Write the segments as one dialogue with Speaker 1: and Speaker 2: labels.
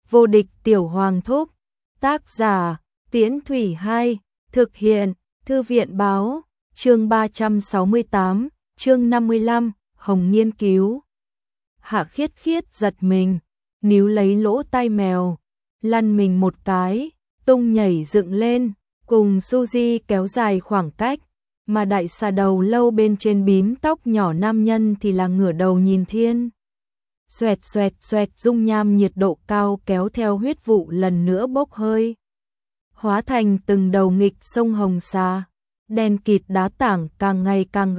Speaker 1: Vô địch tiểu hoàng thúc. Tác giả, Tiễn Thủy 2, thực hiện, Thư viện báo, chương 368, chương 55, Hồng nghiên cứu. Hạ Khiết Khiết giật mình, níu lấy lỗ tai mèo, lăn mình một cái, tung nhảy dựng lên, cùng Suzy kéo dài khoảng cách, mà đại xà đầu lâu bên trên bím tóc nhỏ nam nhân thì là ngửa đầu nhìn thiên. Xoẹt xoẹt xoẹt, dung nham nhiệt độ cao kéo theo huyết vụ lần nữa bốc hơi, hóa thành từng đầu nghịch sông hồng xà, đen kịt đá tảng càng ngày càng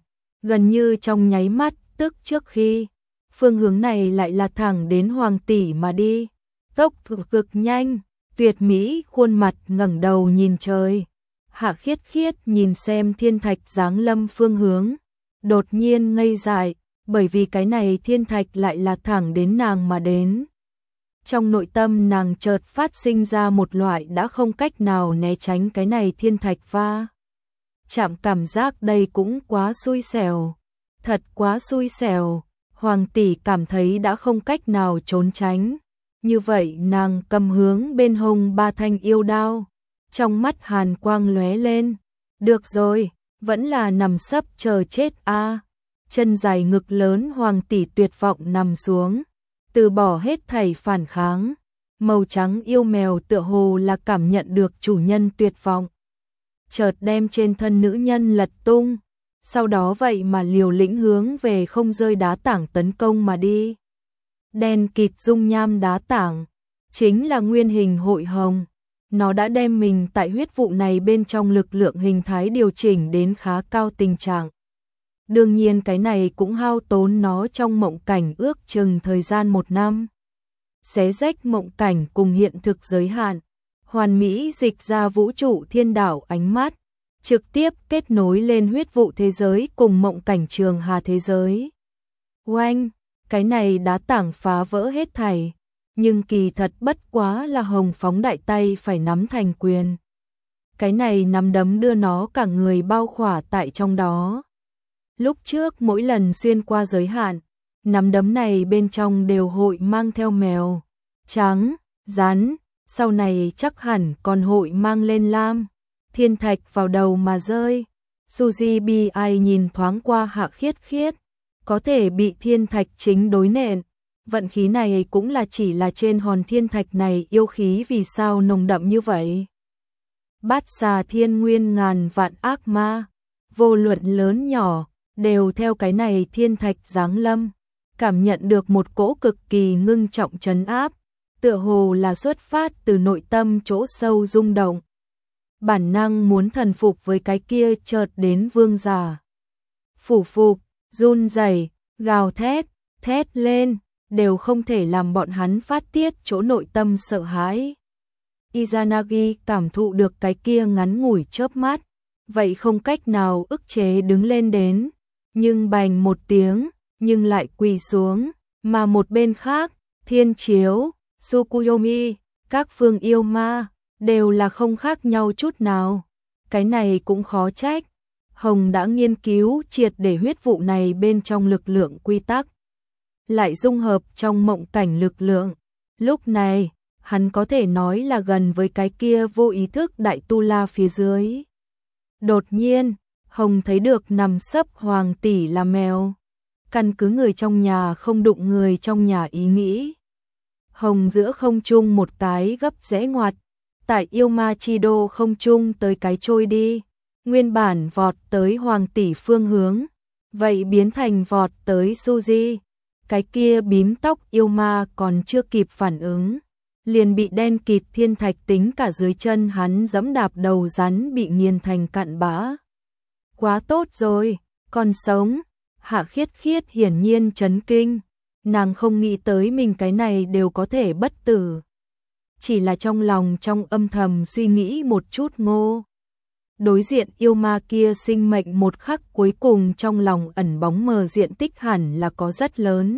Speaker 1: gần như trong nháy mắt, tức trước khi phương hướng này lại là thẳng đến Hoàng tỷ mà đi, tốc độ cực nhanh, tuyệt mỹ khuôn mặt ngẩng đầu nhìn trời. Hạ Khiết Khiết nhìn xem thiên thạch giáng lâm phương hướng, đột nhiên ngây dại, bởi vì cái này thiên thạch lại là thẳng đến nàng mà đến. Trong nội tâm nàng chợt phát sinh ra một loại đã không cách nào né tránh cái này thiên thạch va chạm cảm giác, đây cũng quá xui xẻo, thật quá xui xẻo. Hoàng tỷ cảm thấy đã không cách nào trốn tránh, như vậy nàng cầm hướng bên hông ba thanh yêu đao, trong mắt hàn quang lóe lên. Được rồi, vẫn là nằm sấp chờ chết a. Chân dài ngực lớn Hoàng tỷ tuyệt vọng nằm xuống, từ bỏ hết thảy phản kháng. Màu trắng yêu mèo tựa hồ là cảm nhận được chủ nhân tuyệt vọng, chợt đem trên thân nữ nhân lật tung, sau đó vậy mà liều lĩnh hướng về không rơi đá tảng tấn công mà đi. Đen kịt dung nham đá tảng chính là nguyên hình hội hồng, nó đã đem mình tại huyết vụ này bên trong lực lượng hình thái điều chỉnh đến khá cao tình trạng. Đương nhiên cái này cũng hao tốn nó trong mộng cảnh ước chừng thời gian 1 năm. Xé rách mộng cảnh cùng hiện thực giới hạn, hoàn mỹ dịch ra vũ trụ thiên đảo ánh mắt, trực tiếp kết nối lên huyết vụ thế giới cùng mộng cảnh trường hà thế giới. Oanh, cái này đá tảng phá vỡ hết thảy, nhưng kỳ thật bất quá là Hồng phóng đại tay phải nắm thành quyền. Cái này nắm đấm đưa nó cả người bao khỏa tại trong đó. Lúc trước mỗi lần xuyên qua giới hạn, nắm đấm này bên trong đều hội mang theo mèo, trắng, rắn, sau này chắc hẳn còn hội mang lên lam. Thiên thạch vào đầu mà rơi. Suzy bi ai nhìn thoáng qua Hạ Khiết Khiết, có thể bị thiên thạch chính đối nện. Vận khí này cũng là chỉ là trên hòn thiên thạch này, yêu khí vì sao nồng đậm như vậy. Bát xà thiên nguyên ngàn vạn ác ma, vô luận lớn nhỏ, đều theo cái này thiên thạch giáng lâm, cảm nhận được một cỗ cực kỳ ngưng trọng trấn áp, tựa hồ là xuất phát từ nội tâm chỗ sâu rung động. Bản năng muốn thần phục với cái kia chợt đến vương giả. Phủ phục, run rẩy, gào thét, thét lên, đều không thể làm bọn hắn phát tiết chỗ nội tâm sợ hãi. Izanagi cảm thụ được cái kia ngắn ngủi chớp mắt, vậy không cách nào ức chế đứng lên đến, nhưng bành một tiếng, nhưng lại quỳ xuống, mà một bên khác, Thiên Chiếu, Tsukuyomi, các phương yêu ma, đều là không khác nhau chút nào. Cái này cũng khó trách, Hồng đã nghiên cứu triệt để huyết vụ này bên trong lực lượng quy tắc, lại dung hợp trong mộng cảnh lực lượng. Lúc này, hắn có thể nói là gần với cái kia vô ý thức đại tu la phía dưới. Đột nhiên, Hồng thấy được nằm sấp Hoàng tỷ là mèo. Căn cứ người trong nhà không đụng người trong nhà ý nghĩ, Hồng giữa không trung một cái gấp rẽ ngoặt, tại yêu ma chi đô không trung tới cái trôi đi, nguyên bản vọt tới Hoàng tỷ phương hướng, vậy biến thành vọt tới Suzy. Cái kia bím tóc yêu ma còn chưa kịp phản ứng, liền bị đen kịt thiên thạch tính cả dưới chân hắn giẫm đạp, đầu rắn bị nghiền thành cặn bã. Quá tốt rồi, còn sống. Hạ Khiết Khiết hiển nhiên chấn kinh, nàng không nghĩ tới mình cái này đều có thể bất tử. Chỉ là trong lòng trong âm thầm suy nghĩ một chút ngô. Đối diện yêu ma kia sinh mệnh một khắc cuối cùng trong lòng ẩn bóng mờ diện tích hẳn là có rất lớn.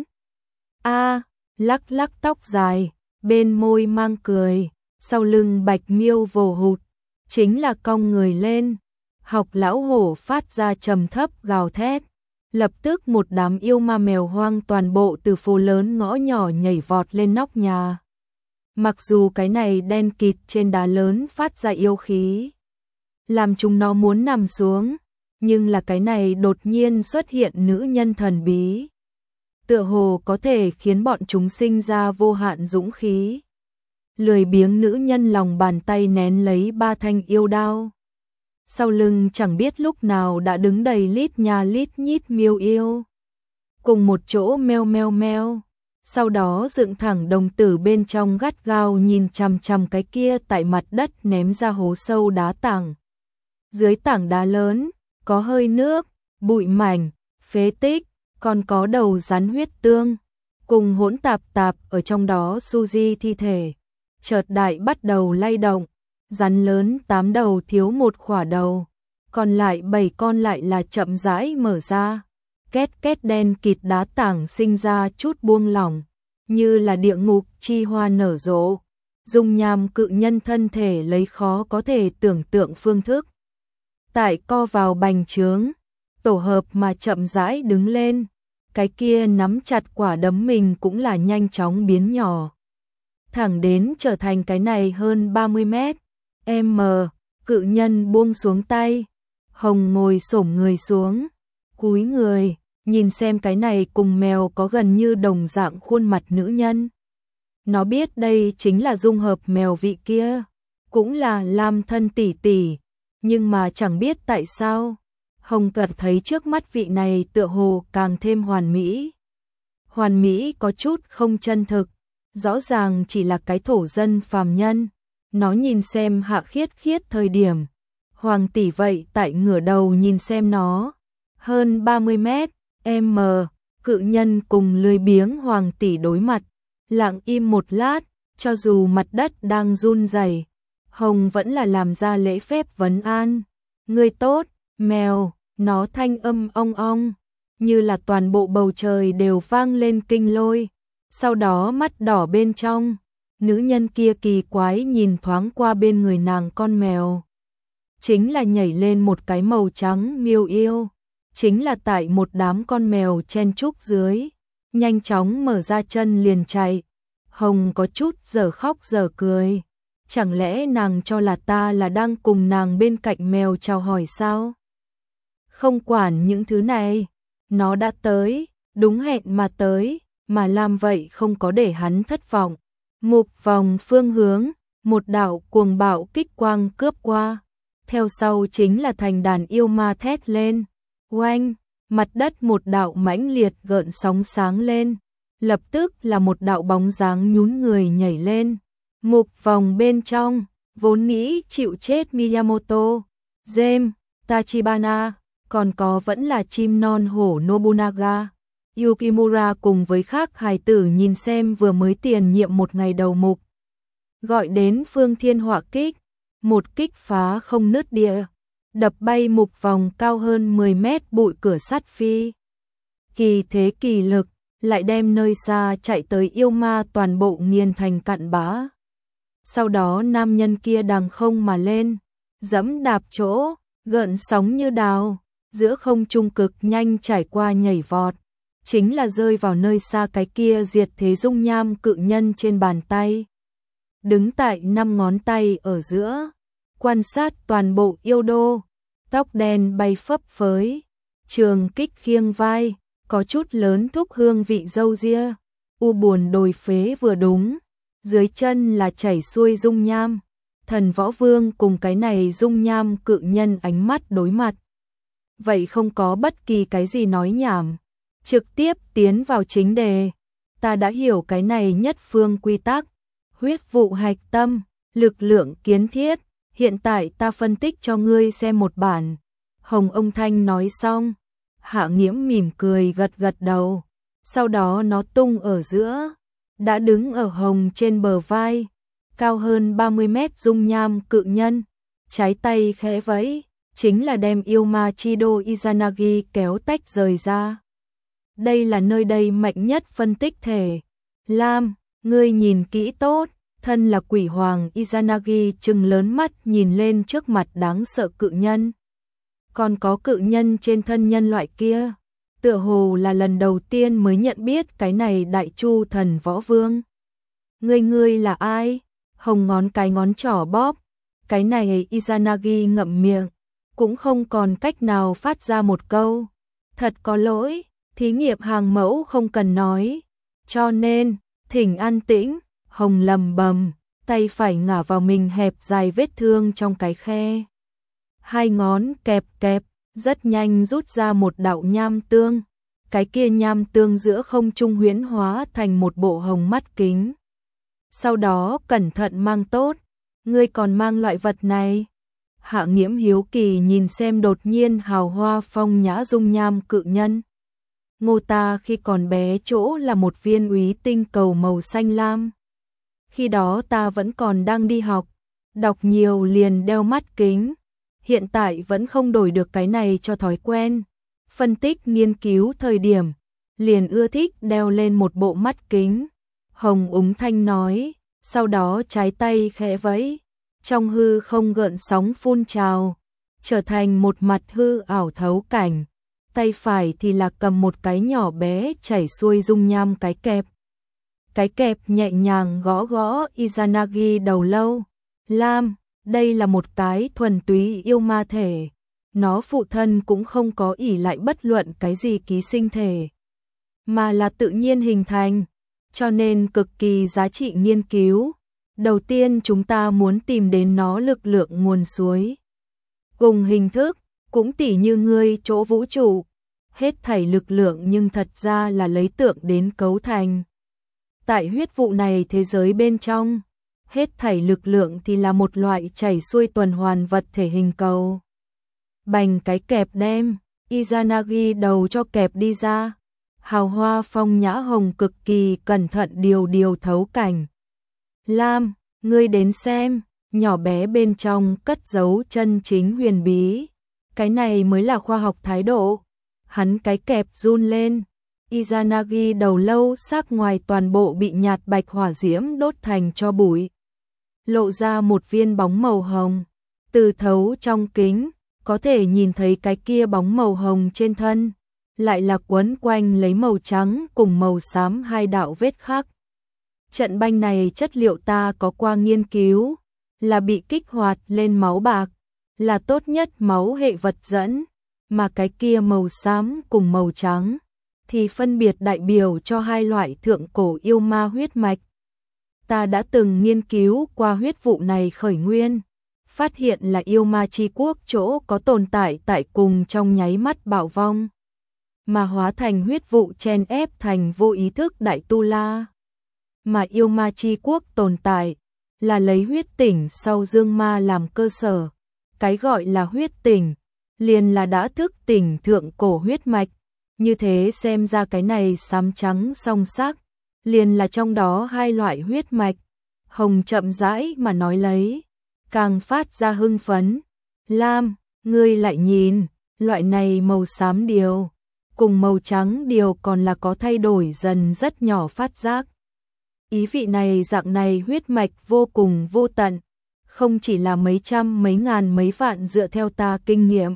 Speaker 1: Lắc lắc tóc dài, bên môi mang cười, sau lưng bạch miêu vồ hụt, chính là cong người lên. Học lão hổ phát ra trầm thấp gào thét. Lập tức một đám yêu ma mèo hoang toàn bộ từ phố lớn ngõ nhỏ nhảy vọt lên nóc nhà. Mặc dù cái này đen kịt trên đá lớn phát ra yêu khí, làm chúng nó muốn nằm xuống, nhưng là cái này đột nhiên xuất hiện nữ nhân thần bí, tựa hồ có thể khiến bọn chúng sinh ra vô hạn dũng khí. Lười biếng nữ nhân lòng bàn tay nén lấy 3 thanh yêu đao. Sau lưng chẳng biết lúc nào đã đứng đầy lít nha lít nhít miêu yêu. Cùng một chỗ meo meo meo. Sau đó dựng thẳng đồng tử bên trong gắt gao nhìn chằm chằm cái kia tại mặt đất ném ra hố sâu đá tảng. Dưới tảng đá lớn, có hơi nước, bụi mảnh, phế tích, còn có đầu rắn huyết tương, cùng hỗn tạp tạp ở trong đó Suzy thi thể. Chợt đại bắt đầu lay động, rắn lớn 8 đầu thiếu một khỏa đầu, còn lại 7 con lại là chậm rãi mở ra. Két két đen kịt đá tảng sinh ra chút buông lỏng, như là địa ngục chi hoa nở rộ. Dung nham cự nhân thân thể lấy khó có thể tưởng tượng phương thức. Tại co vào bành trướng, tổ hợp mà chậm rãi đứng lên, cái kia nắm chặt quả đấm mình cũng là nhanh chóng biến nhỏ. Thẳng đến trở thành cái này hơn 30 mét. Cự nhân buông xuống tay, Hồng ngồi xổm người xuống, cúi người, nhìn xem cái này cùng mèo có gần như đồng dạng khuôn mặt nữ nhân. Nó biết đây chính là dung hợp mèo vị kia, cũng là Lam thân tỷ tỷ, nhưng mà chẳng biết tại sao, Hồng cảm thấy trước mắt vị này tựa hồ càng thêm hoàn mỹ. Hoàn mỹ có chút không chân thực, rõ ràng chỉ là cái thổ dân phàm nhân. Nó nhìn xem Hạ Khiết Khiết thời điểm, Hoàng tỷ vậy tại ngửa đầu nhìn xem nó. Hơn 30 mét, cự nhân cùng lười biếng Hoàng tỷ đối mặt, lặng im một lát, cho dù mặt đất đang run rẩy, Hồng vẫn là làm ra lễ phép vấn an. Ngươi tốt, mèo, nó thanh âm ong ong, như là toàn bộ bầu trời đều vang lên kinh lôi. Sau đó mắt đỏ bên trong, nữ nhân kia kỳ quái nhìn thoáng qua bên người nàng con mèo. Chính là nhảy lên một cái màu trắng miêu yêu, chính là tại một đám con mèo chen chúc dưới, nhanh chóng mở ra chân liền chạy. Hồng có chút giờ khóc giờ cười, chẳng lẽ nàng cho là ta là đang cùng nàng bên cạnh mèo chào hỏi sao? Không quản những thứ này, nó đã tới, đúng hẹn mà tới, mà làm vậy không có để hắn thất vọng. Mục vòng phương hướng, một đạo cuồng bạo kích quang cướp qua, theo sau chính là thành đàn yêu ma thét lên. Oanh, mặt đất một đạo mãnh liệt gợn sóng sáng lên, lập tức là một đạo bóng dáng nhún người nhảy lên. Mục vòng bên trong, vốn nghĩ chịu chết Miyamoto, Gem, Tachibana, còn có vẫn là chim non hổ Nobunaga. Yukimura cùng với khác hài tử nhìn xem vừa mới tiền nhiệm một ngày đầu mục. Gọi đến Phương Thiên Họa kích, một kích phá không nứt địa, đập bay mục vòng cao hơn 10 mét bụi cửa sắt phi. Kỳ thế kỳ lực, lại đem nơi xa chạy tới yêu ma toàn bộ nghiền thành cặn bã. Sau đó nam nhân kia đằng không mà lên, dẫm đạp chỗ, gợn sóng như đào, giữa không trung cực nhanh trải qua nhảy vọt. Chính là rơi vào nơi xa cái kia diệt thế dung nham cự nhân trên bàn tay. Đứng tại 5 ngón tay ở giữa, quan sát toàn bộ yêu đô, tóc đen bay phấp phới, trường kích khiêng vai, có chút lớn thúc hương vị dâu ria, u buồn đồi phế vừa đúng, dưới chân là chảy xuôi dung nham. Thần Võ Vương cùng cái này dung nham cự nhân ánh mắt đối mặt. Vậy không có bất kỳ cái gì nói nhảm, trực tiếp tiến vào chính đề. Ta đã hiểu cái này nhất phương quy tắc, huyết vụ hạch tâm, lực lượng kiến thiết, hiện tại ta phân tích cho ngươi xem một bản. Hồng ông Thanh nói xong, Hạ Nghiễm mỉm cười gật gật đầu, sau đó nó tung ở giữa, đã đứng ở Hồng trên bờ vai, cao hơn 30 mét dung nham cự nhân, trái tay khẽ vẫy, chính là đem yêu ma Chido Izanagi kéo tách rời ra. Đây là nơi đây mạnh nhất phân tích thể. Lam, ngươi nhìn kỹ tốt, thân là quỷ hoàng Izanagi trừng lớn mắt nhìn lên trước mặt đáng sợ cự nhân. Còn có cự nhân trên thân nhân loại kia, tựa hồ là lần đầu tiên mới nhận biết cái này Đại Chu Thần Võ Vương. Ngươi là ai? Hồng ngón cái ngón trỏ bóp. Cái này Izanagi ngậm miệng, cũng không còn cách nào phát ra một câu. Thật có lỗi, thí nghiệm hàng mẫu không cần nói. Cho nên, thỉnh an tĩnh, Hồng lầm bầm, tay phải ngả vào mình hẹp dài vết thương trong cái khe. Hai ngón kẹp kẹp, rất nhanh rút ra một đạo nham tương. Cái kia nham tương giữa không trung huyễn hóa thành một bộ hồng mắt kính. Sau đó cẩn thận mang tốt, ngươi còn mang loại vật này. Hạ Nghiễm hiếu kỳ nhìn xem đột nhiên hào hoa phong nhã dung nham cự nhân. Ngô ta khi còn bé chỗ là một viên úy tinh cầu màu xanh lam. Khi đó ta vẫn còn đang đi học, đọc nhiều liền đeo mắt kính. Hiện tại vẫn không đổi được cái này cho thói quen. Phân tích nghiên cứu thời điểm, liền ưa thích đeo lên một bộ mắt kính. Hồng úng thanh nói, sau đó trái tay khẽ vẫy, trong hư không gợn sóng phun trào, trở thành một mặt hư ảo thấu cảnh. Tay phải thì là cầm một cái nhỏ bé chảy xuôi dung nham cái kẹp. Cái kẹp nhẹ nhàng gõ gõ Izanagi đầu lâu. Lam, đây là một cái thuần túy yêu ma thể. Nó phụ thân cũng không có ỷ lại bất luận cái gì ký sinh thể, mà là tự nhiên hình thành, cho nên cực kỳ giá trị nghiên cứu. Đầu tiên chúng ta muốn tìm đến nó lực lượng nguồn suối. Cùng hình thức, cũng tỉ như ngươi chỗ vũ trụ, hết thảy lực lượng nhưng thật ra là lấy tượng đến cấu thành. Tại huyết vụ này thế giới bên trong, hết thảy lực lượng thì là một loại chảy xuôi tuần hoàn vật thể hình cầu. Bành cái kẹp đem, Izanagi đầu cho kẹp đi ra. Hào hoa phong nhã hồng cực kỳ cẩn thận điều thấu cảnh. Lam, ngươi đến xem, nhỏ bé bên trong cất giấu chân chính huyền bí. Cái này mới là khoa học thái độ. Hắn cái kẹp run lên. Izanagi đầu lâu sắc ngoài toàn bộ bị nhạt bạch hỏa diễm đốt thành cho bụi. Lộ ra một viên bóng màu hồng. Từ thấu trong kính, có thể nhìn thấy cái kia bóng màu hồng trên thân. Lại là quấn quanh lấy màu trắng cùng màu xám hai đạo vết khắc. Trận banh này chất liệu ta có qua nghiên cứu, là bị kích hoạt lên máu bạc, là tốt nhất máu hệ vật dẫn, mà cái kia màu xám cùng màu trắng thì phân biệt đại biểu cho hai loại thượng cổ yêu ma huyết mạch. Ta đã từng nghiên cứu qua huyết vụ này khởi nguyên, phát hiện là yêu ma chi quốc chỗ có tồn tại tại cùng trong nháy mắt bạo vong, mà hóa thành huyết vụ chen ép thành vô ý thức đại tu la. Mà yêu ma chi quốc tồn tại là lấy huyết tỉnh sau dương ma làm cơ sở. Cái gọi là huyết tỉnh liền là đã thức tỉnh thượng cổ huyết mạch. Như thế xem ra cái này xám trắng song sắc liền là trong đó hai loại huyết mạch. Hồng chậm rãi mà nói lấy, càng phát ra hưng phấn. Lam, ngươi lại nhìn, loại này màu xám điều cùng màu trắng điều còn là có thay đổi dần rất nhỏ phát giác. Ý vị này dạng này huyết mạch vô cùng vô tận, không chỉ là mấy trăm mấy ngàn mấy vạn dựa theo ta kinh nghiệm.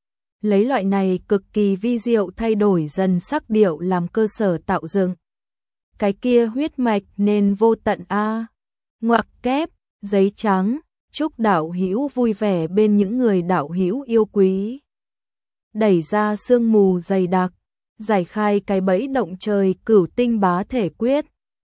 Speaker 1: Lấy loại này cực kỳ vi diệu thay đổi dần sắc điệu làm cơ sở tạo dựng. Cái kia huyết mạch nên vô tận a. Ngoặc kép, giấy trắng, chúc đạo hữu vui vẻ bên những người đạo hữu yêu quý. Đẩy ra sương mù dày đặc, giải khai cái bẫy động trời cửu tinh bá thể quyết.